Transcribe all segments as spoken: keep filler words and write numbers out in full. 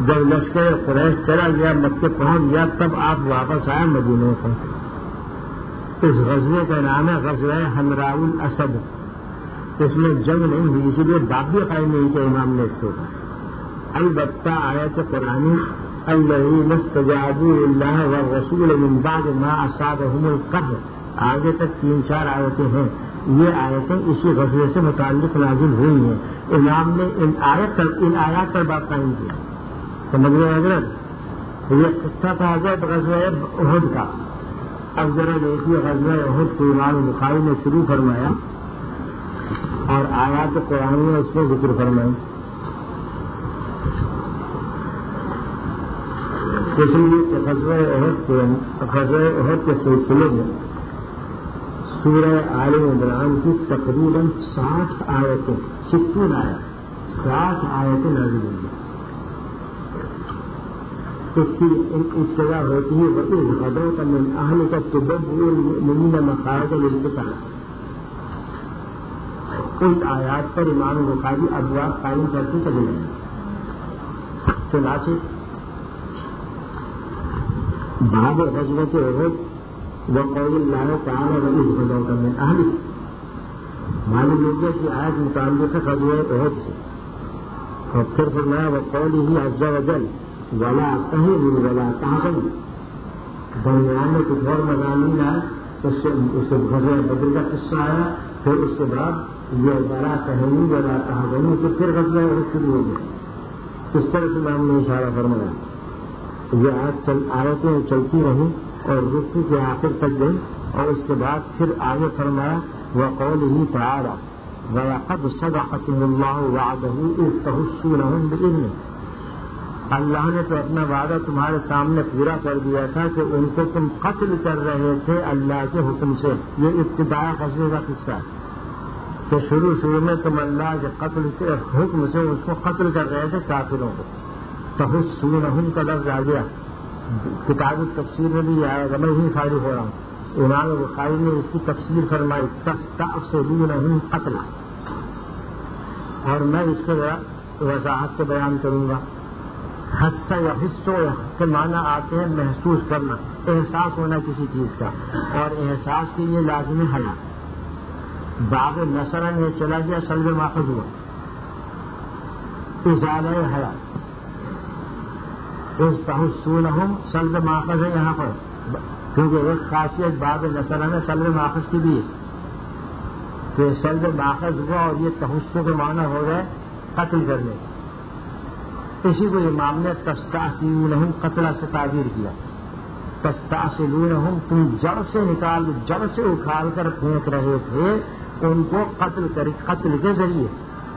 جب لشکر قریش چلا گیا مکے پہنچ گیا تب آپ واپس آئے مدینے سے. اس غزوے کا نام ہے غزوہ حمراء الاسد. اس میں جنگ نہیں ہوئی اسی لیے باب بھی قائم نہیں کہ امام نے اس کو کہا. البتہ آیت قرآنی الذین استجابوا للہ والرسول من بعد ما اصابهم القرح آگے تک تین چار آیتیں ہیں. یہ آیتیں اسی غزوے سے متعلق نازل ہوئی ہیں. امام نے ان آیت پر ان آیات پر بات قائم کی. سمجھ گئے حضرت؟ یہ قصہ تھا حضرت غزوہ احد کا. اب ذرا دیکھیے غزوہ احد کو امام بخاری نے شروع فرمایا اور آیات قرآن نے اس میں ذکر فرمائی. اس لیے کہ غزوہ احد کے غزوہ احد کے سلسلے میں سورہ آل عمران کی تقریباً ساٹھ آیتیں ستر آیت ساٹھ آیتیں نازل ہوئی. اس کی ابتدا ہوتی ہے وَإِذْ غَدَوْتَ مِنْ أَهْلِكَ تُبَوِّئُ الْمُؤْمِنِينَ مَقَاعِدَ لِلْقِتَالِ. ان آیات پر امام بخاری ابواب قائم کرتے چلے گئے. چنانچہ بعد غزوۃ احد وقول اللہ تعالی وَإِذْ غَدَوْتَ مِنْ أَهْلِكَ معلوم ہو گیا کہ آیت متعلق ہے غزوہ احد سے. اور پھر فرمایا وقولہ عز وجل ولا تهنوا ولا تحزنوا. درمیان میں کچھ اور مضامین آئے اس سے غزوہ بدر کا قصہ آیا. پھر اس کے بعد یہ ولا تهنوا ولا تحزنوا سے پھر غزوہ احد شروع ہو گیا. اس طرح سے امام نے اشارہ فرمایا. یہ آیت آیتیں چلتی رہیں اور رکوع کے آخر تک گئی اور اس کے بعد پھر آگے فرمایا وقولہ تعالی وَلَقَدْ صَدَقَكُمُ اللَّهُ وَعْدَهُ إِذْ تَحُسُّونَهُم بِإِذْنِهِ. اللہ نے تو اپنا وعدہ تمہارے سامنے پورا کر دیا تھا کہ ان کو تم قتل کر رہے تھے اللہ کے حکم سے. یہ ابتدائی غزوے کا قصہ ہے کہ شروع شروع میں تم اللہ کے قتل سے حکم سے اس کو قتل کر رہے تھے کافروں کو. تحسونہم کا لفظ آ گیا. کتاب التفسیر میں بھی آیا گا. میں ہی فارغ ہو رہا ہوں. امام بخاری نے اس کی تفسیر فرمائی تستأصلونہم قتلا. اور میں اس کو وضاحت سے بیان کروں گا. حصہ یا حصوں کے معنی آتے ہیں محسوس کرنا, احساس ہونا کسی چیز کا, اور احساس کے لیے لازمی حیا. باب نصر میں چلا گیا سلب ماخذ ہوا ازالہ حیا. اس تحسونہم سلب ماخذ ہے یہاں پر کیونکہ ایک خاصیت باب نصر میں سلب ماخذ کی بھی ہے کہ سلب ماخذ ہوا اور یہ تحسن کے معنی ہو گئے قتل کرنے. اسی کو امام نے تستأصلونہم قتل سے تعبیر کیا. تستأصلونہم تم جڑ سے نکال جڑ سے اکھاڑ کر پھینک رہے تھے ان کو قتل کر قتل کے ذریعے.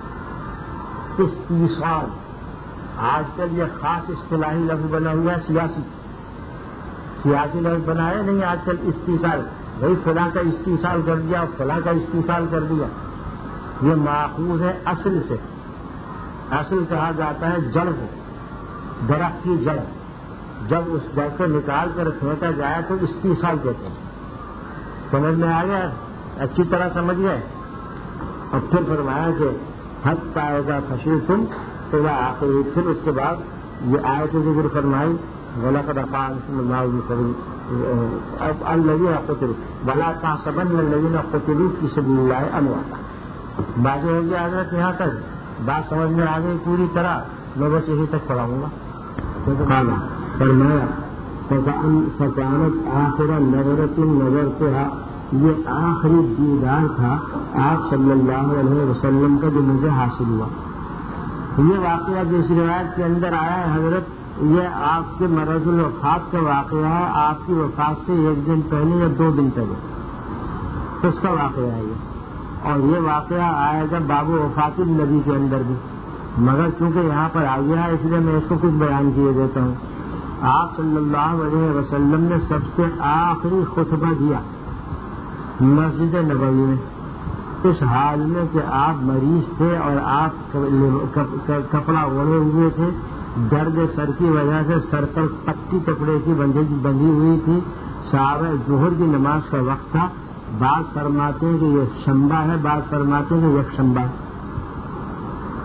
استیصال آج کل یہ خاص اصطلاحی لفظ بنا ہوا ہے. سیاسی سیاسی لفظ بنایا نہیں آج کل. استیصال بھائی فلاں کا استیصال کر دیا فلاں کا استیصال کر دیا. یہ ماخوذ ہے اصل سے. اصل کہا جاتا ہے جڑ کو, درخت کی جڑ. جب اس جڑ کو نکال کر پھینکا جائے تو استیصال کہتے ہیں. سمجھ میں آ گیا؟ اچھی طرح سمجھ گئے. اور پھر فرمایا کہ حد پائے گا فشیر تم تو آخر. پھر اس کے بعد یہ آیت ذکر فرمائی وَلَقَدْ أَخَذَ اللَّهُ مِيثَاقَ الَّذِينَ قُتِلُوا وَلَا تَحْسَبَنَّ الَّذِينَ قُتِلُوا فِي سَبِيلِ اللَّهِ أَمْوَاتًا. بازو ہو گیا حضرت یہاں تک بات سمجھ میں آ گئی پوری طرح. میں بس یہی تک پڑھاؤں گا. فرمایا فَكَانَتْ آخِرَ نَظَرَةٍ نَظَرْتُهَا. یہ آخری دیدار تھا آپ صلی اللہ علیہ وسلم کا جو مجھے حاصل ہوا. یہ واقعہ جس روایت کے اندر آیا ہے حضرت یہ آپ کے مرض الوفات کا واقعہ ہے. آپ کی وفات سے ایک دن پہلے یا دو دن پہلے اس کا واقعہ ہے یہ. اور یہ واقعہ آئے گا باب وفات النبی کے اندر بھی, مگر چونکہ یہاں پر آ گیا ہے اس لیے میں اس کو کچھ بیان کیے دیتا ہوں. آپ صلی اللہ علیہ وسلم نے سب سے آخری خطبہ دیا مسجد نبوی میں اس حال میں کہ آپ مریض تھے اور آپ کپڑا اوڑھے ہوئے تھے. درد سر کی وجہ سے سر پر پٹی کپڑے کی بندھی ہوئی تھی. صحابہ ظہر کی نماز کا وقت تھا. بعض فرماتے ہیں کہ یہ شنبہ ہے, بعض فرماتے ہیں کہ یک شنبہ ہے.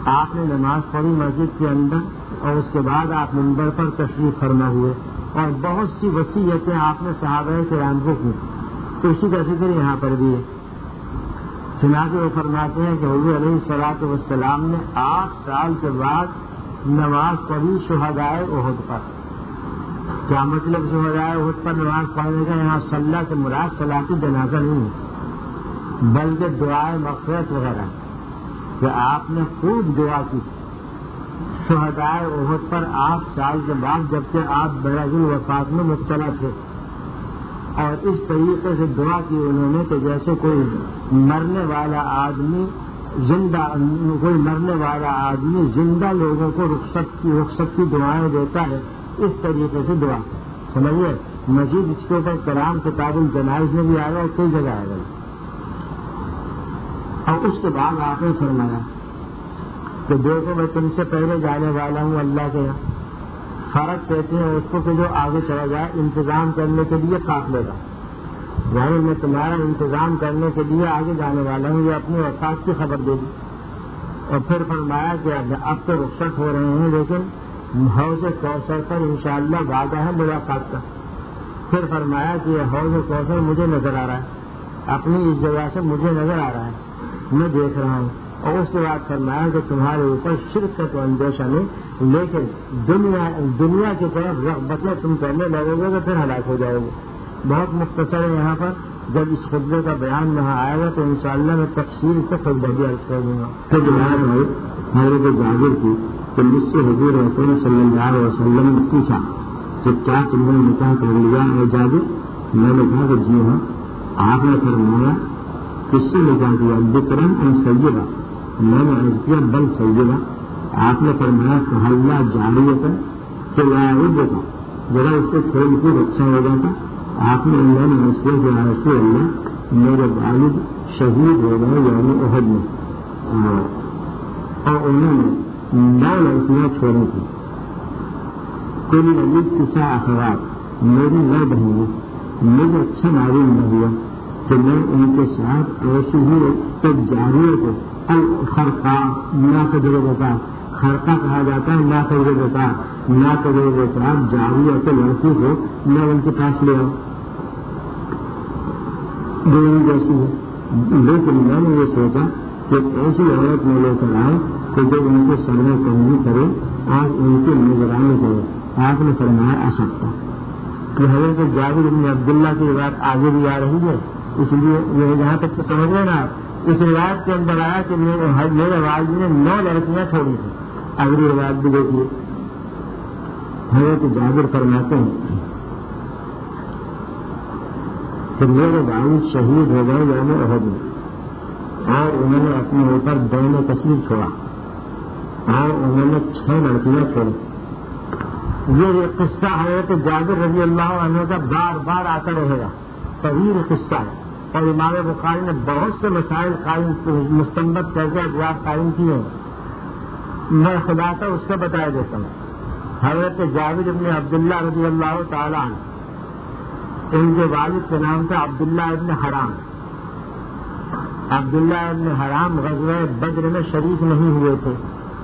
آپ نے نماز پڑھی مسجد کے اندر اور اس کے بعد آپ منبر پر تشریف فرما ہوئے اور بہت سی وصیتیں آپ نے صحابہ کرام کو کی. تو اسی کا ذکر یہاں پر بھی ہے. چنانچہ وہ فرماتے ہیں کہ حضور علیہ الصلوۃ والسلام نے آٹھ سال کے بعد نماز پڑھی شہدائے احد پر. کیا مطلب شہدائے احد پر نماز پڑھنے کا؟ یہاں صلاح سے مراد صلاۃ جنازہ نہیں ہے بلکہ دعائے مغفرت وغیرہ کہ آپ نے خوب دعا کی شہدائے احد پر آٹھ سال کے بعد، جبکہ آپ مرض الوفات میں مبتلا تھے. اور اس طریقے سے دعا کی انہوں نے کہ جیسے کوئی مرنے والا آدمی زندہ کوئی مرنے والا آدمی زندہ لوگوں کو رخصت کی رخصت کی دعائیں دیتا ہے، اس طریقے سے دعا سمجھیے. مزید اس کے اوپر کلام کتاب الجنائز میں بھی آئے گا اور کئی جگہ آئے گا. اور اس کے بعد آپ نے فرمایا کہ دیکھو میں تم سے پہلے جانے والا ہوں اللہ کے یہاں. فرق کہتے ہیں اس کو کہ جو آگے چلا جائے انتظام کرنے کے لیے قافلے کا، یعنی میں تمہارا انتظام کرنے کے لیے آگے جانے والا ہوں، یہ اپنی اوقات کی خبر دے دی. اور پھر فرمایا کہ اب تو رخصت ہو رہے ہیں لیکن حوض کوثر پر انشاءاللہ وعدہ ہے ملاقات کا. پھر فرمایا کہ یہ حوض کوثر مجھے نظر آ رہا ہے، اپنی اس جگہ سے مجھے نظر آ رہا ہے، میں دیکھ رہا ہوں. اور اس کے بعد فرمایا کہ تمہارے اوپر شرک کا تو اندیشہ نہیں، لیکن دنیا دنیا کی طرف رغبتیں تم کرنے لگو گے تو پھر ہلاک ہو جاؤ گے. بہت مختصر ہے یہاں پر. جب اس خطبے کا بیان یہاں آئے گا تو انشاءاللہ میں تفصیل سے خطبہ بھی عرض کر دوں گا. تو جناب بھائی حضرت جابر کی کہ مجھ سے حضور رسول صلی اللہ علیہ وسلم نے پوچھا کہ کیا تم نے نکاح کر لیا ہے جابر؟ میں نے کہا کہ جی ہاں. آپ نے فرمایا کس سے نکاح کیا؟ بکرم اور سیدہ. میں نے عرض کیا بل سیدہ. آپ نے فرمایا کہ اللہ جاری کا کہ لائب کا ذرا اس کو کھیل کود اچھا ہو جاتا. آپ نے اللہ نے عرض کیا کہ رسول اللہ میرے والد شہید ہو گئے یعنی احد میں، اور انہوں نے نو لڑکیاں چھوڑی تھیں. کل نبی کسا اخبار میری نو بہنیں. مجھے اچھا معلوم نہ ہوا کہ میں ان کے ساتھ ایسی ہی ایک جاریوں کو خرقہ نا قدر بتا خرقہ کہا جاتا ہے، نا قدر بتا نا قدر بتا جاریوں کے لڑکی کو میں ان کے پاس لے آؤں دونوں جیسی ہے. لیکن میں نے یہ سوچا کہ ایسی عورت میں لے کر آؤں کہ جو ان کے سر میں کمی کرے اور ان کی نگرانی کرے. آپ نے فرمایا آ سکتا کہ حضرت جابر بن عبداللہ کی بات آگے بھی آ رہی ہے، اس لیے یہ جہاں تک تو سمجھ رہے نا. اس روایت کے اندر آیا کہ میرے والد نے نو لڑکیاں چھوڑی تھیں. اگلی روایت بھی دیکھیے. حضرت جابر فرماتے ہیں کہ میرے والد شہید ہو گئے یوم احد میں، اور انہوں نے اپنے اوپر دین کثیر چھوڑا اور انہوں نے چھ لڑکیاں چھوڑی. یہ قصہ ہے کہ جابر رضی اللہ عنہ کا بار بار آتا رہے گا. طویل قصہ ہے اور امام بخاری نے بہت سے مسائل قائم مستنبط کر کے ابواب قائم کیے ہیں. میں خلاصہ اس سے بتایا دیتا ہوں. حضرت جابر بن عبداللہ رضی اللہ تعالیٰ عنہ، ان کے والد کے نام تھا عبداللہ ابن حرام. عبداللہ ابن حرام غزوہ بدر میں شریک نہیں ہوئے تھے،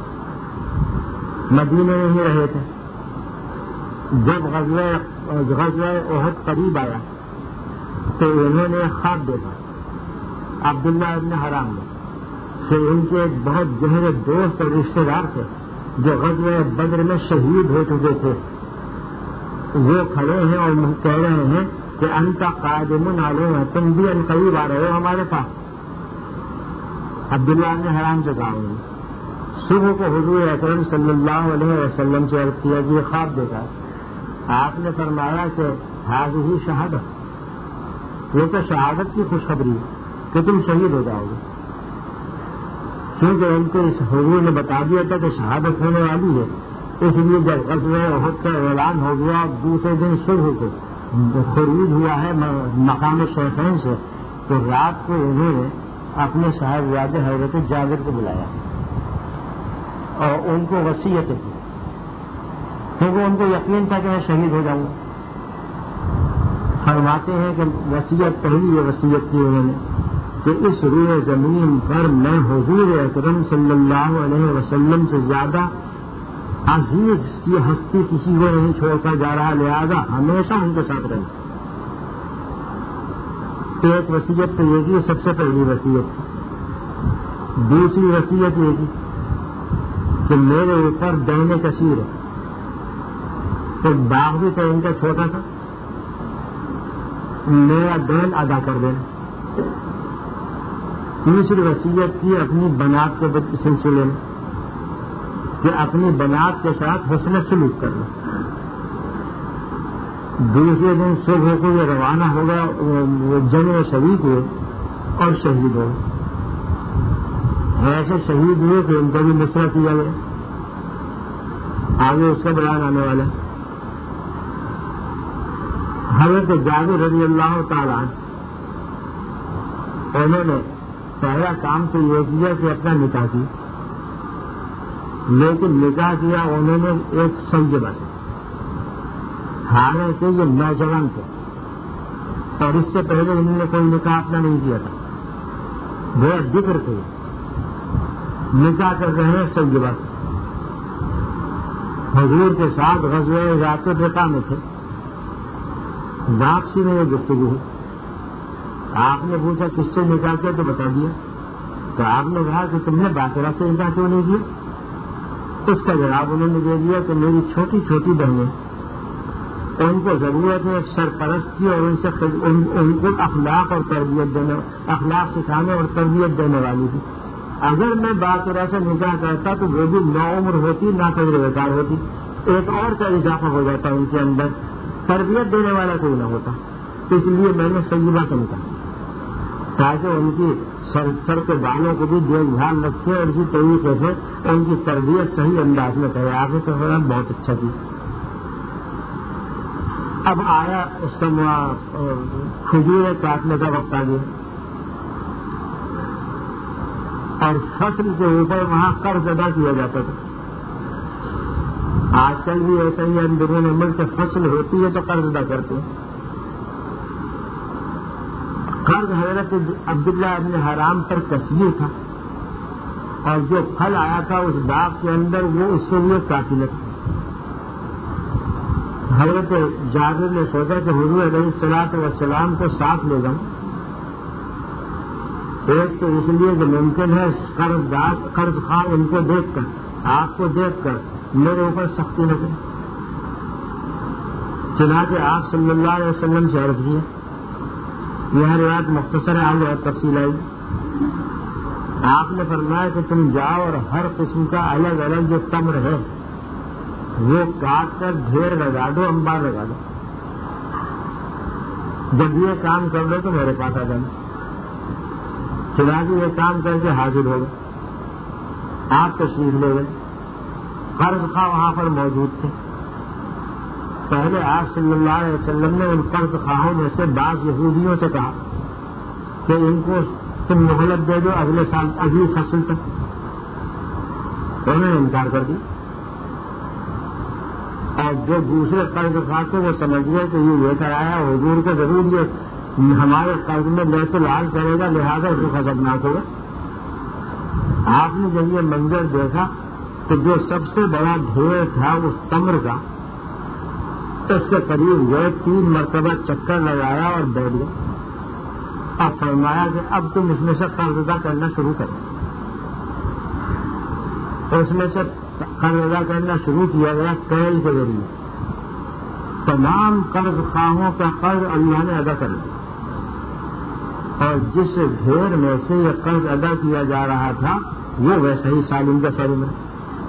مدینے میں ہی رہے تھے. جب غزوہ غزوہ احد قریب آیا تو انہوں نے خواب دیکھا عبداللہ ابن حرام نے کہ ان کے ایک بہت گہرے دوست اور رشتے دار تھے جو غزوہ بدر میں شہید ہو چکے تھے. وہ کھڑے ہیں اور کہہ رہے ہیں کہ انت قادم علیہ، تم بھی ان قریب آ رہے ہو ہمارے پاس. عبداللہ ابن حرام سے کہا انہوں نے. صبح کو حضور اکرم صلی اللہ علیہ وسلم سے عرض کیا کہ یہ خواب دیکھا. آپ نے فرمایا کہ ہذہ شہادت، یہ تو شہادت کی خوشخبری ہے کہ تم شہید ہو جاؤ گے. کیونکہ ان کو اس حضور نے بتا دیا تھا کہ شہادت ہونے والی ہے. اس لیے جب غزوہ احد کا اعلان ہو گیا اور دوسرے دن صبح کو خروج ہوا ہے مقام شیخین سے، تو رات کو انہوں نے اپنے صاحبزادے حضرت جابر کو بلایا اور ان کو وصیت کی، کیونکہ ان کو یقین تھا کہ میں شہید ہو جاؤں گا. فرماتے ہیں کہ وصیت پہلی یہ وصیت کی انہوں نے کہ اس روئے زمین پر میں حضور اکرم صلی اللہ علیہ وسلم سے زیادہ عزیز کی ہستی کسی کو نہیں چھوڑتا جا رہا، لہذا ہمیشہ ان کے ساتھ رہے۔ ایک وصیت تو یہ کی، سب سے پہلی وصیت۔ دوسری وصیت یہ کی کہ میرے اوپر دین کثیر ہے، تو باغ بھی تو ان کا چھوٹا تھا، میرا دین ادا کر دینا۔ تیسری وصیت کی اپنی بنات کے سلسلے میں کہ اپنی بنات کے ساتھ حسن سلوک کرنا۔ دوسرے دن صبح کو یہ روانہ ہوگا، وہ جنگ میں شریک ہوئے اور شہید ہوئے۔ ایسے شہید ہوئے کہ ان کا بھی مصرع کیا گیا، آگے اس کا بیان آنے والا ہے۔ حضرت جابر رضی اللہ تعالیٰ انہوں نے پہلا کام تو یہ کیا کہ اپنا نکاح کیا، لیکن نکاح کیا انہوں نے ایک سیدہ سے، حالانکہ یہ نوجوان تھے اور اس سے پہلے انہوں نے کوئی نکاح اپنا نہیں کیا تھا، بہت ذکر تھے، نکاح کر رہے ہیں سیدہ سے۔ حضور کے ساتھ غزوہ ذات الرقاع میں تھے، واپسی میں یہ گفتگو ہوئی، آپ نے پوچھا کس سے نکاح کیا تو بتا دیا، تو آپ نے کہا کہ تم نے باقرہ سے نکاح کیوں نہیں کیا؟ اس کا جواب انہوں نے دے دیا کہ میری چھوٹی چھوٹی بہنیں، ان کو ضرورت ہے ایک سرپرست کی اور ان سے ان, ان کو اخلاق اور تربیت دینے اخلاق سکھانے اور تربیت دینے والی تھی۔ اگر میں باقرہ سے نکاح کرتا تو وہ بھی نو عمر ہوتی، نہ تجربہ بیکار ہوتی، ایک اور کا اضافہ ہو جاتا ان کے اندر، تربیت دینے والا کوئی نہ ہوتا۔ اس لیے میں نے سیدہ سے نکاح تاکہ ان کی سر سر کے بالوں کو بھی دیکھ بھال رکھے اور اسی طریقے سے ان کی تربیت صحیح انداز میں کرے۔ آگے تو بہت اچھا کی۔ اب آیا اس کا کھجوریں کاٹنے کا وقت آ گیا اور فصل کے اوپر وہاں قرض ادا کیا جاتا تھا۔ آج کل بھی ایسا ہی اندرون ملک فصل ہوتی ہے تو قرض ادا کرتے ہیں۔ قرض حضرت عبداللہ ابن حرام پر کثیر تھا اور جو پھل آیا تھا اس باغ کے اندر وہ اس کے لیے کافی تھا۔ حضرت جابر نے سوچا کہ حضور علیہ الصلوۃ والسلام کو ساتھ لے جاؤں، ایک تو اس لیے کہ ممکن ہے قرض دار قرض خواہ ان کو دیکھ کر آپ کو دیکھ کر میرے اوپر سختی نہ کرے۔ چنانچہ آپ صلی اللہ علیہ وسلم سے عرض کیا، یہ روایت مختصر ہے اور تفصیل آئی۔ آپ نے فرمایا کہ تم جاؤ اور ہر قسم کا الگ الگ جو تمر ہے وہ کاٹ کر ڈھیر لگا دو، انبار لگا دو، جب یہ کام کر لو تو میرے پاس آ جانا۔ چنانچہ یہ کام کر کے حاضر ہو گئے، آپ تشریف لے گئے۔ قرض خواہ وہاں پر موجود تھے۔ پہلے آپ صلی اللہ علیہ وسلم نے ان قرض خواہوں میں سے بعض یہودیوں سے کہا کہ ان کو تم مہلت دے دو اگلے سال اگلی فصل تک، انہوں نے انکار کر دی۔ اور جو دوسرے قرض خواہ تھے وہ سمجھ گئے کہ یہ لے کر آیا حضور کو ضرور یہ ہمارے قرض میں بیت العال کرے گا، لہٰذا اس کو خطرناک ہوگا۔ آپ نے جب یہ منظر دیکھا تو جو سب سے بڑا ڈھیر تھا اس تمر کا، اس کے قریب گئے، تین مرتبہ چکر لگایا اور بیٹھ گئے اور فرمایا کہ اب تم اس میں سے قرض ادا کرنا شروع کرو۔ اس میں سے قرض ادا کرنا شروع کیا گیا کیل کے ذریعے۔ تمام قرض خواہوں کا قرض اللہ نے ادا کر دیا اور جس ڈھیر میں سے یہ قرض ادا کیا جا رہا تھا وہ ویسے ہی سالم کا سالم ہے۔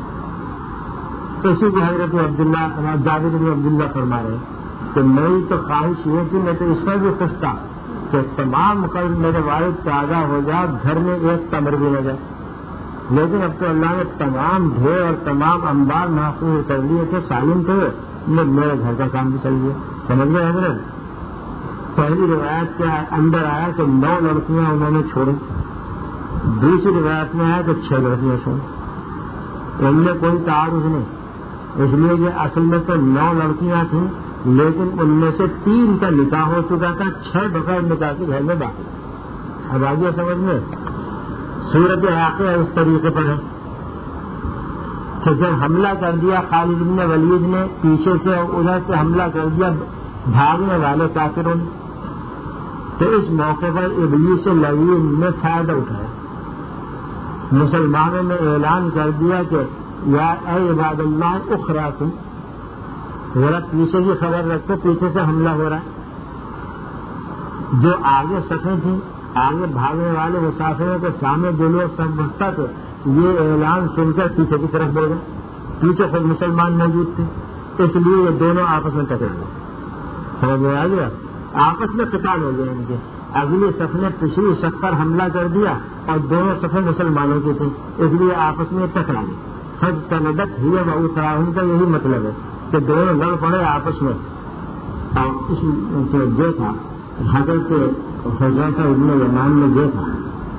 اسی کی حضرت عبداللہ جابر بن عبداللہ فرما رہے ہیں کہ میری تو خواہش یہ تھی، میں تو اس پر بھی خوش تھا کہ تمام قرض میرے والد کا ادا ہو جائے، گھر میں ایک تمر بھی نہ جائے، لیکن اب تو اللہ نے تمام ڈھیر اور تمام انبار محفوظ کر لیے تھے، سالم تھے، میرے گھر کا کام بھی چل گیا۔ سمجھ گئے حضرت؟ پہلی روایت کے اندر آیا کہ نو لڑکیاں انہوں نے چھوڑی، دوسری روایت میں آیا کہ چھ لڑکیاں چھوڑی، ان میں کوئی تعارف نہیں، اس لیے کہ اصل میں تو نو لڑکیاں تھیں لیکن ان میں سے تین کا نکاح ہو چکا تھا، چھ بغیر نکاح کے گھر میں باقی۔ اب آگے سمجھ میں صورت واقعہ اس طریقے پر ہے کہ جب حملہ کر دیا خالد بن ولید نے پیچھے سے اور ادھر سے حملہ کر دیا بھاگنے والے کافروں نے، تو اس موقع پر ابلیس لعین نے فائدہ اٹھایا، مسلمانوں نے اعلان کر دیا کہ یا اے عباد اللہ اخراکم، ذرا پیچھے کی خبر رکھو، پیچھے سے حملہ ہو رہا ہے۔ جو آگے صفیں تھیں، آگے بھاگنے والے مسافروں کے سامنے جو لوگ سب بستا تھے، یہ اعلان سن کر پیچھے کی طرف بڑھ گئے، پیچھے خود مسلمان موجود تھے، اس لیے یہ دونوں آپس میں ٹکر گئے۔ سمجھ میں آ گیا؟ آپس میں قتال ہو گیا ان کے، اگلی صف نے پچھلی صف پر حملہ کر دیا اور دونوں صفیں مسلمانوں کی تھیں، اس لیے آپس میں ٹکرا گئے۔ حج تندت ہی ان کا یہی مطلب ہے کہ دونوں لڑ پڑے آپس میں۔ اور اس جو تھا حضرت حذیفہ ابن یمان میں یہ تھا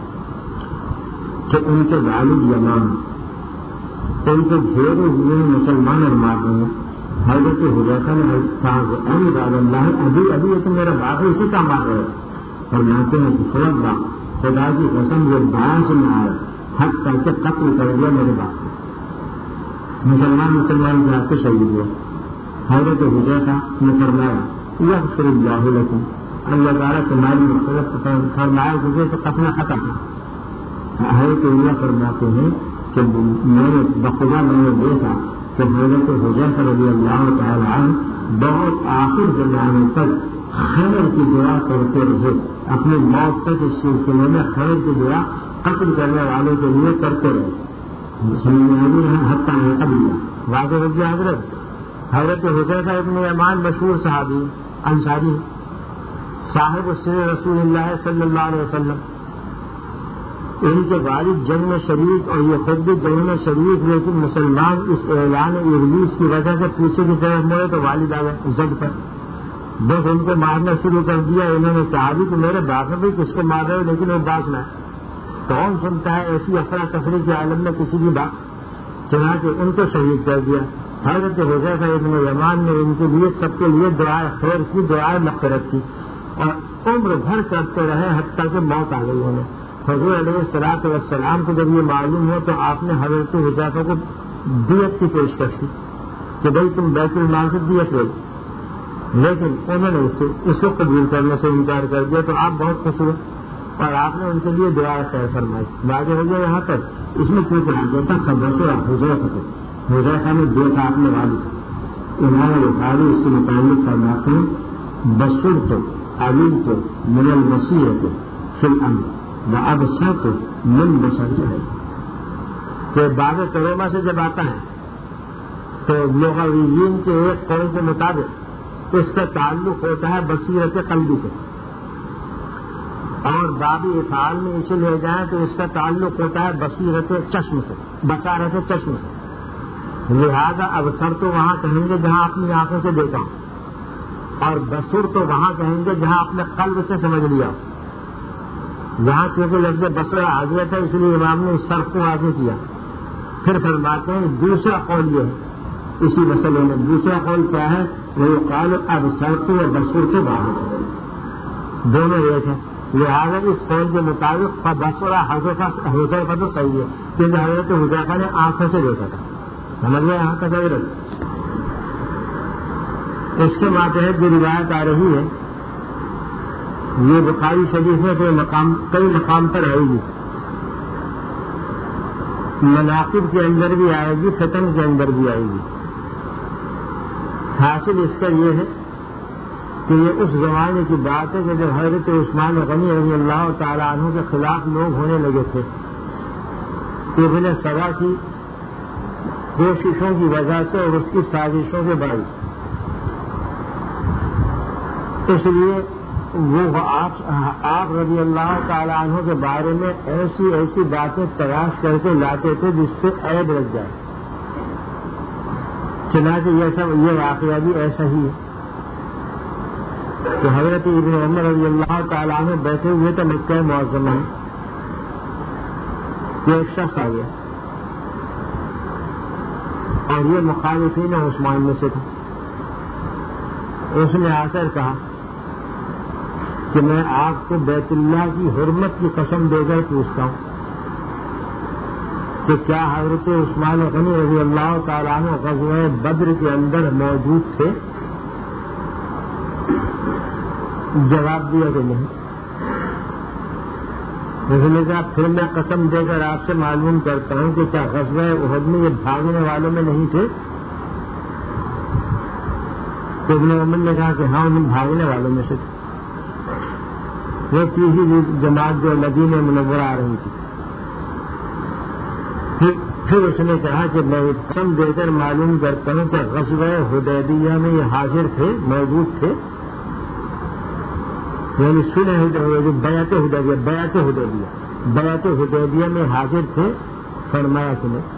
کہ ان کے والد یمان ان کے گھیرے ہوئے مسلمان اور مار رہے ہیں۔ حضرت حذیفہ نے کہا کہ اے عباد اللہ، ابھی ابھی یہ تو میرا باپ ہے، اسی کا مار رہے اور مانتے ہیں کہ فوج باپ خدا کی قسم یہ باہر سے نہ آئے، حق کر کے قتل کر دیا میرے باپ کو۔ مسلمان مسلمان کے ہاتھ سے شہید ہوئے۔ حضرت حذیفہ نے فرمایا یغفر اللہ لکم، اللہ تعالیٰ تمہاری مغفرت فرمایا تجھے تو قتل ختم ہے۔ حضرت اللہ فرماتے ہیں کہ میں نے بخدا میں نے دیکھا کہ حضرت حذیفہ رضی اللہ تعالیٰ عنہ بہت آخر زمانے تک خیر کی دعا کرتے رہے، اپنی موت تک اس سلسلے میں خیر کی دعا قتل کرنے والوں کے لیے کرتے رہے۔ حتیٰ قبیلہ واضح رضی حضرت حضرت حذیفہ ابن یمان مشہور صحابی انصاری صاحب سر رسول اللہ صلی اللہ علیہ وسلم، ان کے والد جنگ میں شریک اور یہ خود بھی جنگ میں شریک، لیکن مسلمان اس اعلان ابلیس کی وجہ سے پیچھے کی طرف مڑے تو والد آ گئے زد پر، بس ان کو مارنا شروع کر دیا۔ انہوں نے کہا بھی کہ میرے باپ میں بھی کس کو مار رہے ہو، لیکن وہ باز نہ کون سنتا ہے ایسی افراتفری کے عالم میں کسی کی بات، چنانچہ ان کو شہید کر دیا۔ حضرت حذیفہ ابن یمان نے ان کے لیے سب کے لیے دعائے خیر کی، دعائے مغفرت کی اور عمر بھر کرتے رہے حتیٰ کہ موت آ گئی انہیں۔ حضور علیہ الصلوۃ والسلام کو جب یہ معلوم ہو تو آپ نے حضرت حذیفہ کو دیت کی پیشکش کی کہ بھائی تم بیت المال سے دیت لے، لیکن انہوں نے اس, اس کو قبول کرنے سے انکار کر دیا تو آپ بہت خوش ہوئے اور آپ نے ان کے لیے دعائے خیر فرمائی۔ واضح ہو گیا یہاں تک۔ اس میں کیوں کہا جاتا خبر حذیفہ کو حذیفہ نے دیکھا اپنے والد، امام بخاری اس کے متعلق فرماتے ہیں بصر تو علیم تو من البصیرۃ فی الامر و ابصر تو من بصر ہے کہ باب کروما سے جب آتا ہے تو لغویین کے ایک قول کے مطابق اس کا تعلق ہوتا ہے بصیرت قلبی سے، اور باب افعال میں اسے لے جائیں تو اس کا تعلق ہوتا ہے بصیرت چشم سے، بصارت چشم سے۔ لہذا ابصر تو وہاں کہیں گے جہاں اپنی آنکھوں سے دیکھا اور بصر تو وہاں کہیں گے جہاں اپنے قلب سے سمجھ لیا۔ یہاں کیونکہ لفظ بصر آ گیا تھا اس لیے امام نے اس صرف کو واضح کیا۔ پھر فرماتے ہیں دوسرا قول یہ ہے اسی مسئلے میں، دوسرا قول کیا ہے وہ قال ابصر تو اور بصر کے باہر دونوں ایک ہیں۔ لہٰذا اس قول کے مطابق بصر حذیفہ تو صحیح ہے کیونکہ حضرت حذیفہ نے آنکھوں سے دیکھا تھا۔ سمجھ گئے یہاں کا ضرورت۔ اس کے ماتحت جو روایت آ رہی ہے یہ بخاری شریف میں کوئی مقام کئی مقام پر آئے گی، مناقب کے اندر بھی آئے گی، فتن کے اندر بھی آئے گی۔ حاصل اس کا یہ ہے کہ یہ اس زمانے کی بات ہے کہ جب حضرت عثمان غنی رضی اللہ تعالیٰ عنہ کے خلاف لوگ ہونے لگے تھے، ابن سبا کی کوششوں کی وجہ سے اور اس کی سازشوں کے باعث، اس لیے وہ آپ رضی اللہ تعالیٰ عنہ کے بارے میں ایسی ایسی باتیں تلاش کر کے لاتے تھے جس سے عیب لگ جائے۔ چنانچہ یہ سب یہ واقعہ بھی ایسا ہی ہے کہ حضرت ابن عمر رضی اللہ تعالیٰ عنہ بیٹھے ہوئے تھے مکہ معظمہ میں، یہ ایک شخص آ گیا اور یہ مخالفین عثمان میں سے تھا۔ اس نے آ کر کہا کہ میں آپ کو بیت اللہ کی حرمت کی قسم دے کر پوچھتا ہوں کہ کیا حضرت عثمان غنی رضی اللہ تعالیٰ عنہ غزوہ بدر کے اندر موجود تھے؟ جواب دیا کہ نہیں۔ اس نے کہا پھر میں قسم دے کر آپ سے معلوم کرتا ہوں کہ کیا غزوہ احد میں یہ بھاگنے والوں میں نہیں تھے؟ تو ابن عمر نے کہا کہ ہاں انہیں بھاگنے والوں میں سے وہ تیسری جماعت جو مدینہ منورہ آ رہی تھی۔ پھر, پھر اس نے کہا کہ میں قسم دے کر معلوم کرتا ہوں کہ غزوہ حدیبیہ میں یہ حاضر تھے، موجود تھے، یعنی سنے جو بیعت حدیبیہ بیعت حدیبیہ بیعت حدیبیہ میں حاضر تھے۔ فرمایا کہ نہیں۔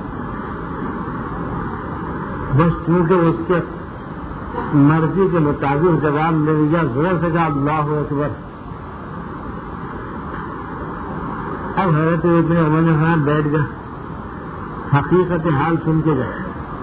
بس چونکہ اس کے مرضی کے مطابق جواب مل گیا، غور سے کہا اللہ اکبر۔ اب حضرت ابن عمر نے کہا بیٹھ گیا، حقیقت حال سن کے گئے۔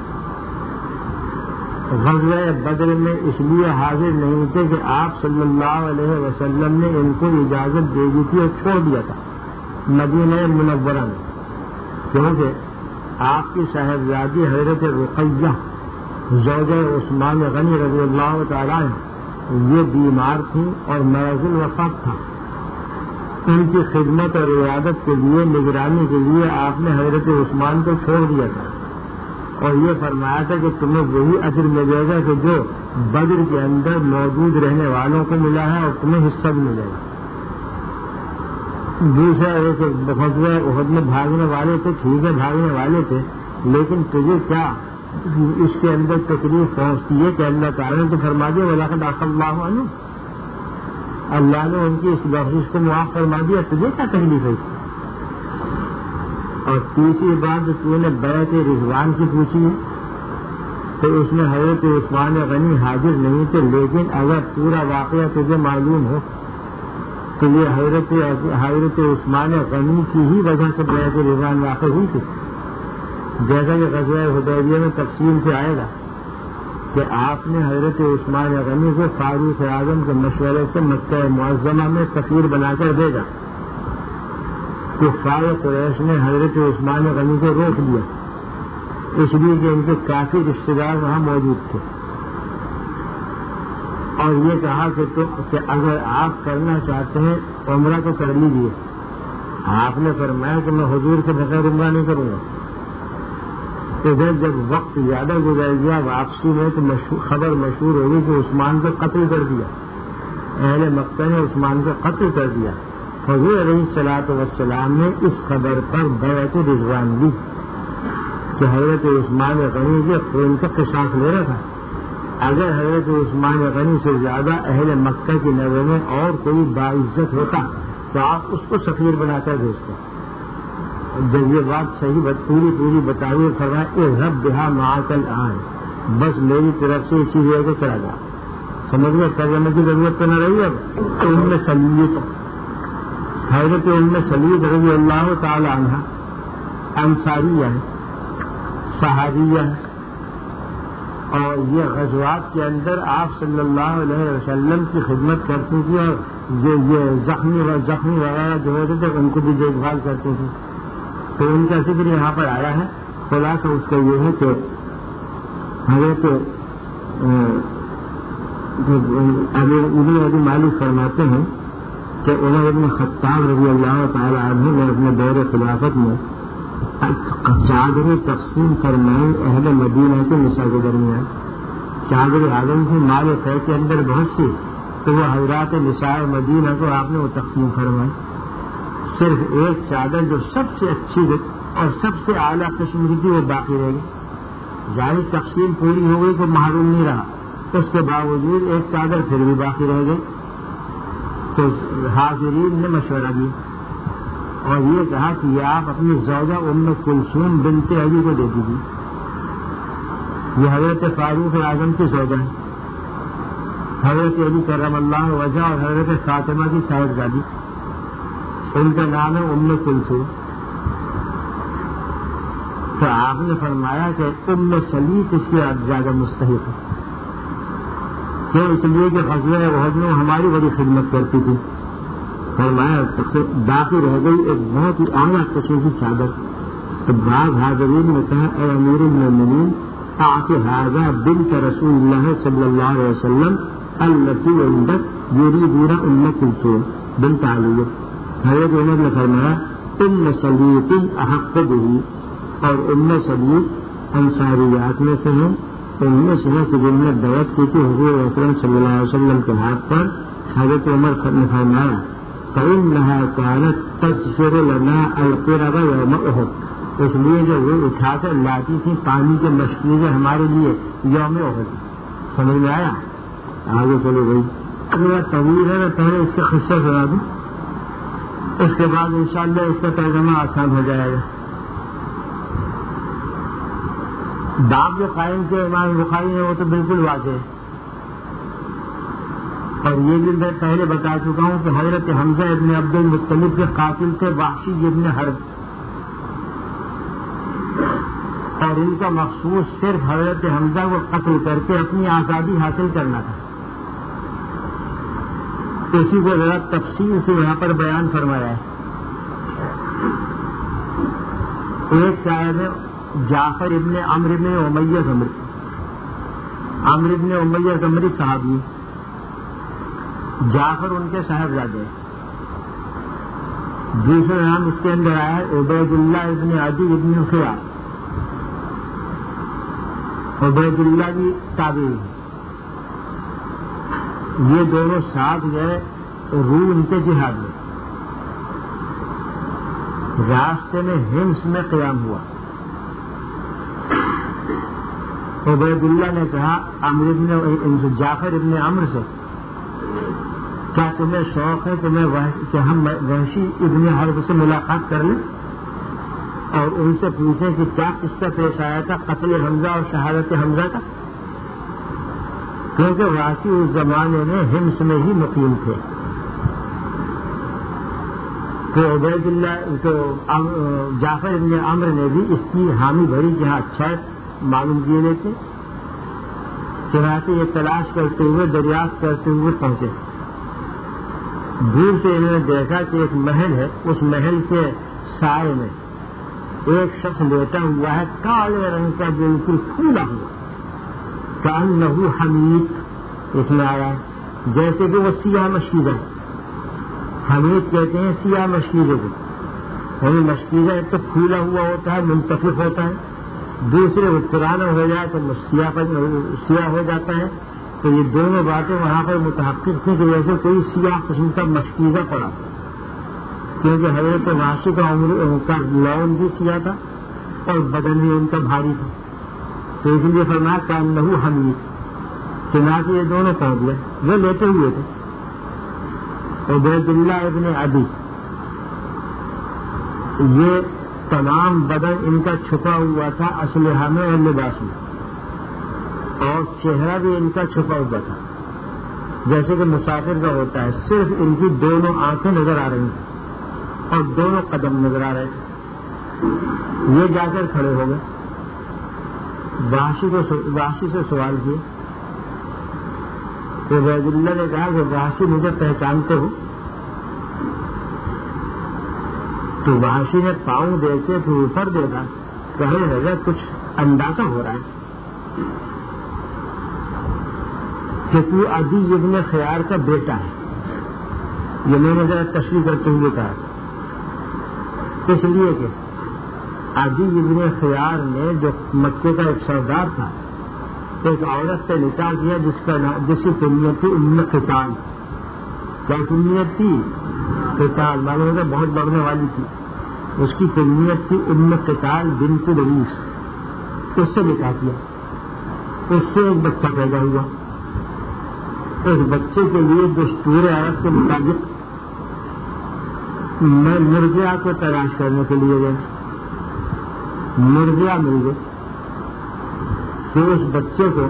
غزوہ بدر میں اس لیے حاضر نہیں تھے کہ آپ صلی اللہ علیہ وسلم نے ان کو اجازت دے دی تھی اور چھوڑ دیا تھا مدینہ منورہ میں، کیونکہ آپ کی صاحبزادی حضرت رقیہ زوجہ عثمان غنی رضی اللہ تعالیٰ عنہ یہ بیمار تھیں اور مرض الوفات تھا۔ ان کی خدمت اور عیادت کے لیے، نگرانی کے لیے آپ نے حضرت عثمان کو چھوڑ دیا تھا اور یہ فرمایا تھا کہ تمہیں وہی اجر ملے گا کہ جو بدر کے اندر موجود رہنے والوں کو ملا ہے اور تمہیں حصہ بھی ملے گا۔ دوسرا ایک غزوہ احد میں بھاگنے والے تھے، ٹھیک ہے بھاگنے والے تھے، لیکن تجھے کیا اس کے اندر تکلیف پہنچتی ہے کہ اللہ تعالیٰ نے تو فرما دیا وَلَقَدْ عَفَا اللَّهُ عَنْهُمْ، اللہ نے ان کی اس بخشش کو معاف فرما دیا، تجھے کیا تکلیف ہے؟ اور تیسری بات جو تو نے بیعت رضوان کی پوچھی ہے تو اس میں حضرت عثمان غنی حاضر نہیں تھے، لیکن اگر پورا واقعہ تجھے معلوم ہو تو یہ حضرت حضرت عثمان غنی کی ہی وجہ سے بیعت رضوان واقع ہوئی تھی، جیسا کہ غزوہ حدیبیہ میں تفصیل سے آئے گا کہ آپ نے حضرت عثمان غنی کو فاروق اعظم کے مشورے سے مکہ معظمہ میں سفیر بنا کر بھیجا۔ کفار قریش نے حضرت عثمان غنی کو روک دیا، اس لیے کہ ان کے کافی رشتے دار وہاں موجود تھے، اور یہ کہا کہ, تو, کہ اگر آپ کرنا چاہتے ہیں عمرہ تو کر لیجیے۔ آپ نے فرمایا کہ میں حضور کے بغیر عمرہ نہیں کروں گا۔ ادھر جب وقت زیادہ گزر گیا واپسی میں تو مشہور خبر مشہور ہوگی کہ عثمان کو قتل کر دیا، اہل مکہ نے عثمان کو قتل کر دیا۔ حضور علیہ الصلوۃ والسلام نے اس خبر پر بیعت رضوان دی کہ حضرت عثمان غنی کے خون کا قصاص لے رہا تھا۔ اگر حضرت عثمان غنی سے زیادہ اہل مکہ کی نظر میں اور کوئی باعزت ہوتا تو آپ اس کو سفیر بنا کر بھیجتے۔ جب یہ بات صحیح پوری پوری بتائی فرمایا رب بہا معاکل آن، بس میری طرف سے اسی جگہ کو چلا جا، سمجھ میں ترجمے کی ضرورت تو نہ رہی اب۔ ام سلیم حضرت ام سلیم رضی اللہ تعالی عنہ انصاریہ ہے، صحابیہ ہے، اور یہ غزوات کے اندر آپ صلی اللہ علیہ وسلم کی خدمت کرتی تھی، اور جو یہ زخمی و زخمی وغیرہ جو ہوتے تھے ان کو بھی دیکھ بھال کرتی تھی۔ تو ان کا ذکر یہاں پر آیا ہے۔ خلاصہ اس کا یہ ہے کہ حضرت ابن ابی مالک فرماتے ہیں کہ عمر بن خطاب رضی اللہ تعالی عنہ نے اپنے دور خلافت میں چادر تقسیم فرمائی اہل مدینہ کے نساء کے درمیان۔ چادر عالم کی مال خیر کے اندر بہت سی، تو وہ حضرات نساء مدینہ کو آپ نے وہ تقسیم فرمائی۔ صرف ایک چادر جو سب سے اچھی اور سب سے اعلیٰ قسم کی تھی وہ باقی رہ گئی، یعنی تقسیم پوری ہو گئی تو محروم نہیں رہا، اس کے باوجود ایک چادر پھر بھی باقی رہ گئی۔ تو حاضرین نے مشورہ دیا اور یہ کہا کہ یہ آپ اپنی زوجہ ام کلثوم بنت علی کو دے دیجیے، یہ حضرت فاروق اعظم کی زوجہ ہے، حضرت علی کرم اللہ وجہ اور حضرت فاطمہ کی صاحبزادی، ان کا نام ہے ام کلثوم۔ تو آپ نے فرمایا کہ ام سلیق اس کی زیادہ مستحق ہے، کیوں؟ اس لیے کہ غزوہ احد میں ہماری بڑی خدمت کرتی تھی. فرمایا باقی رہ گئی ایک بہت ہی اعلیٰ قسم کی چادر. تو بعض حاضرین نے کہا اے امیر المومنین اعط ھذا بنت رسول اللہ صلی اللہ علیہ وسلم التی عندک یریدون ام کلثوم بنت علی. حضرت عمر نے فرمایا ام سلیط احق بہ، اور ام سلیط انصاریات میں سے ہیں. ان میں سے کہ جن نے بیعت کی تھی حضور اکرم صلی اللہ علیہ وسلم کے ہاتھ پر. حضرت عمر نے فرمایا فإنها كانت تسفر لنا القرب يوم احد، اس لیے جو وہ اٹھا کر لاتی تھی پانی کے مشکیزیں ہمارے لیے یوم احد. سمجھ میں آیا؟ آگے چلے گئی. اگلا طویل ہے، میں پہلے اس کے قصہ سنا دوں، اس کے بعد انشاءاللہ اس کا ترجمہ آسان ہو جائے گا. باب جو قائم کیا امام بخاری نے وہ تو بالکل واضح ہے، اور یہ بھی میں پہلے بتا چکا ہوں کہ حضرت حمزہ ابن عبد المطلب کے قاتل تھے وحشی ابن حرب، اور ان کا مخصوص صرف حضرت حمزہ کو قتل کر کے اپنی آزادی حاصل کرنا تھا. اسی کو ذرا تفصیل سے یہاں پر بیان فرمایا ہے. ایک صاحب جعفر ابن عمرو ابن امیہ زمری، عمرو ابن امیہ زمری صحابی، جعفر ان کے صاحبزادے. دوسرا نام اس کے اندر آیا ہے عبید اللہ ابن عدی ابن خیار. عبید اللہ کی تابعی، یہ دونوں ساتھ گئے روم کے جہاد میں. راستے میں ہمس میں قیام ہوا. عبید اللہ نے کہا عمرو ابن جعفر ابن عمرو سے کیا تمہیں شوق ہے کہ ہم وحشی ابن حرب سے ملاقات کر لیں اور ان سے پوچھیں کہ کیا قصہ پیش آیا تھا قتل حمزہ اور شہادت حمزہ کا؟ کیونکہ وحشی اس زمانے میں ہمس میں ہی مقیم تھے. تو عبید اللہ تو جعفر ابن عمرو نے بھی اس کی حامی بھری کہ ہاں اچھا معلوم کیے لیتے. چنانچہ یہ تلاش کرتے ہوئے دریافت کرتے ہوئے پہنچے. دور سے انہوں نے دیکھا کہ ایک محل ہے، اس محل کے سائے میں ایک شخص لیٹا ہوا ہے کالے رنگ کا بالکل کھلا ہوا، کأنہ حمیت. اس میں آیا جیسے کہ وہ سیاہ مشکیزہ. حمیت کہتے ہیں سیاہ مشکیزے کو، یعنی مشکیزہ ایک تو کھلا ہوا ہوتا ہے منتفق ہوتا ہے، دوسرے وہ پرانا ہو جائے تو سیاہ ہو جاتا ہے. تو یہ دونوں باتیں وہاں پر متحقق تھیں کہ جیسے کوئی سیاہ قسم کا مشکیزہ پڑا، کیونکہ حضرت وحشی کا عمر ان کا لون بھی سیاہ تھا اور بدن بھی ان کا بھاری تھا. تو اس لیے فرمایا کأنہ حمیت. چنانچہ یہ دونوں پہنچ گئے، وہ لیتے ہوئے تھے. عبید اللہ ابن عدی، یہ تمام بدن ان کا چھپا ہوا تھا اسلحہ میں اور لباس میں، اور چہرہ بھی ان کا چھپا ہوا تھا جیسے کہ مسافر کا ہوتا ہے. صرف ان کی دونوں آنکھیں نظر آ رہی ہیں اور دونوں قدم نظر آ رہے تھے. یہ جا کر کھڑے ہو گئے، وحشی کو وحشی سے سوال کیے. عبید اللہ نے کہا کہ وحشی مجھے پہچانتے ہو؟ تو وحشی نے پاؤں دیکھے پھر اوپر دیکھا، کہنے لگا کچھ اندازہ ہو رہا ہے کہ تو عدی ابن خیار کا بیٹا ہے. یہ میں نے ذرا تشریح کرتے ہوئے کہا، اس لیے کہ عدی ابن خیار نے جو مکے کا ایک سردار تھا ایک عورت سے نکاح کیا جس کا جس کی کنیت تھی ام قتال. کیا کنیت تھی؟ قتال. معلوم ہوگا بہت بڑھنے والی تھی. اس کی کنیت تھی ام قتال بنت لبیس. اس سے نکاح کیا، اس سے ایک بچہ پیدا ہوا. اس بچے کے لیے دستور عرب کے مطابق میں مرضیہ کو تلاش کرنے کے لیے گیا. مرضیہ مل گئے کہ اس بچے کو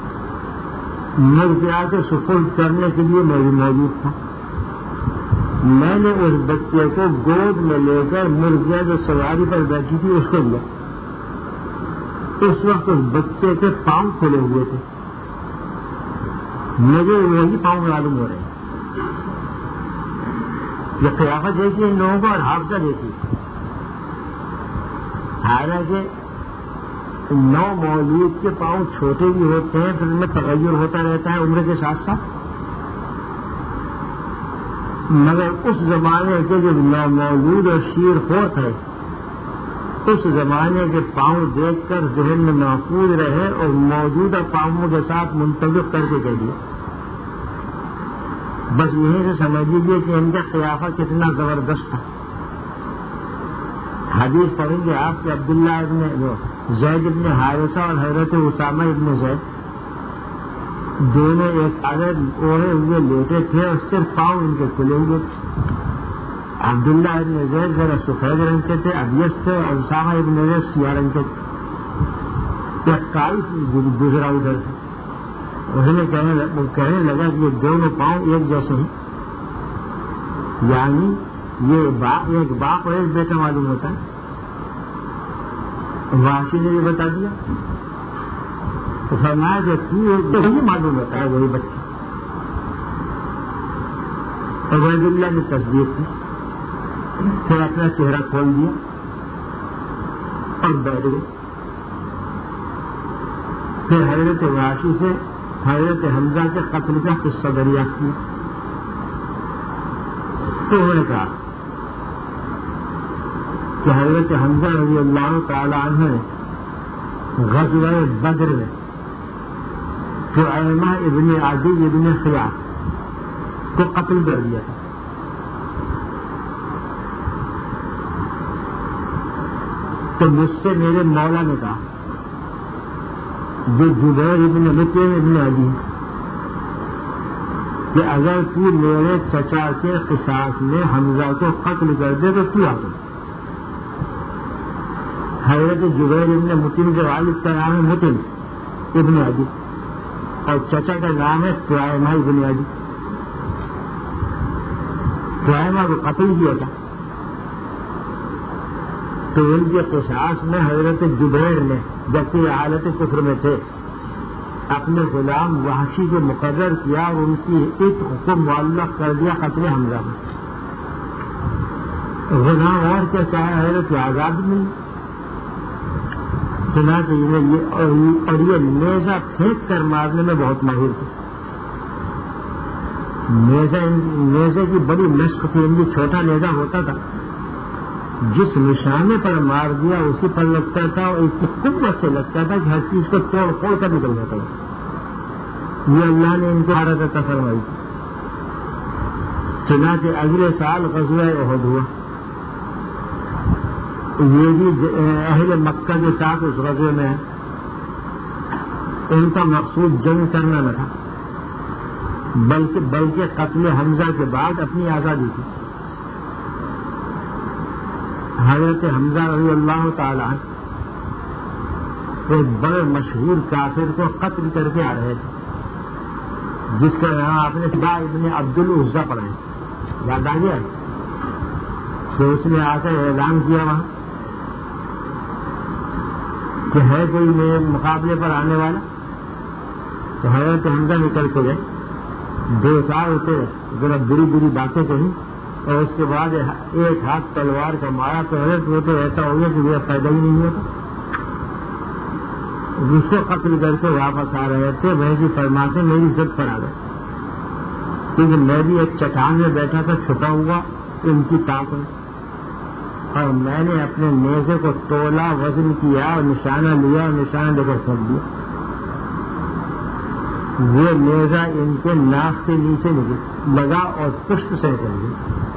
مرضیہ کے سپرد کرنے کے لیے میں بھی موجود تھا. میں نے اس بچے کو گود میں لے کر مرضیہ جو سواری پر بیٹھی تھی اس کو لیا. اس وقت اس بچے کے پاؤں کھلے ہوئے تھے مجھے وہی پاؤں معلوم ہو رہے ہیں. یہ قیافت دیکھی ان لوگوں کو اور حافظہ دیکھی. حالانکہ نو مولود کے پاؤں چھوٹے بھی ہوتے ہیں پھر ان میں تغیر ہوتا رہتا ہے عمر کے ساتھ ساتھ. مگر اس زمانے کے جو نو مولود اور شیر خور تھے اس زمانے کے پاؤں دیکھ کر ذہن میں محفوظ رہے اور موجودہ پاؤں کے ساتھ منتخب کر کے کہہ دیا. بس یہیں سے سمجھ لیجیے کہ ان کا قیافہ کتنا زبردست تھا. حدیث پڑھیں گے آپ کے عبداللہ ابن زید ابن حارثہ اور حضرت اسامہ ابن زید دونوں ایک چادر اوڑھے ہوئے لیٹے تھے اور صرف پاؤں ان کے کھلے ہوئے تھے. عبداللہ ابن زید ذرا سفید رنگ کے تھے ابیض تھے اور اسامہ ابن زید سیاہ رنگ کے تھے. ایک کائی گزرا ادھر سے اس نے کہنے لگا کہ یہ دونوں پاؤں ایک جیسے ہیں. یعنی یہ باپ ایک باپ اور ایک بیٹا معلوم ہوتا ہے. واشی نے یہ بتا دیا تو فرمایا کہ وہی معلوم ہوتا ہے وہی بچہ. عبید اللہ نے تصدیق کی پھر اپنا چہرہ کھول دیا اور بیٹھ گئے. پھر حضرت واشی سے حضرت حمزہ کے قتل کا قصہ دریافت کیا تو انہوں نے کہا کہ حضرت حمزہ رضی اللہ تعالی عنہ نے غزوہ بدر میں جعیمہ ابن عدی ابن خیار کو قتل کر دیا تھا. تو مجھ سے میرے مولا نے کہا جو زبیر ابن مطعم ابن عدی کہ اگر تو میرے چچا کے قصاص میں حمزہ کو قتل کر دے تو کیا آتا. حضرت زبیر ابن مطعم کے والد کا نام ہے مطعم ابن عدی اور چچا کا نام ہے جعیمہ ابن عدی. جعیمہ کو قتل کیا تھا تو ان کے قصاص میں حضرت زبیر نے جبکہ حالت کفر میں تھے اپنے غلام وحشی کو مقرر کیا اور ان کی عتق کو معلق کر دیا قتل حمزہ میں. غلام اور کیا چاہے حضرت آزاد ملی. چنانچہ یہ اور یہ نیزہ پھینک کر مارنے میں بہت ماہر تھے. نیزے کی بڑی مشق تھی. ان کی چھوٹا نیزہ ہوتا تھا جس نشانے پر مار دیا اسی پر لگتا تھا اور اس کی قوت سے لگتا تھا کہ ہر چیز کو توڑ پھوڑ کر نکل جاتا تھا. یہ اللہ نے ان کو حالت عطا فرمائی تھی. چنانچہ اگلے سال غزوہ احد ہوا. یہ بھی اہل مکہ کے ساتھ اس غزوے میں ہے. ان کا مقصود جنگ کرنا نہ تھا بلکہ بلکہ قتل حمزہ کے بعد اپنی آزادی تھی. حضرت حمزہ رضی اللہ تعالی ایک بڑے مشہور کافر کو قتل کر کے آ رہے تھے جس کا نام آپ نے سبا ابن عبد العزا پڑھا ہے. یاد آ گیا تو اس نے آ کر اعلان کیا وہاں کہ ہے کوئی میرے مقابلے پر آنے والا. تو حضرت حمزہ نکل کے گئے دو چار ہوتے ذرا بری بری باتیں کہیں اور اس کے بعد ایک ہاتھ تلوار کا مارا تو حضرت وہ تو ایسا ہو گیا کہ وہ پیدا ہی نہیں ہوتا. جس کو قتل کر کے واپس آ رہے تھے وہ بھی فرماتے میری عزت پر آ گئے کیونکہ میں بھی ایک چٹان میں بیٹھا تھا چھپا ہوا ان کی طاق میں اور میں نے اپنے نیزے کو تولا وزن کیا اور نشانہ لیا اور نشانہ لے کر پھینک دیا. وہ نیزہ ان کے ناک سے نیچے لگا اور پشت سے نکل گیا.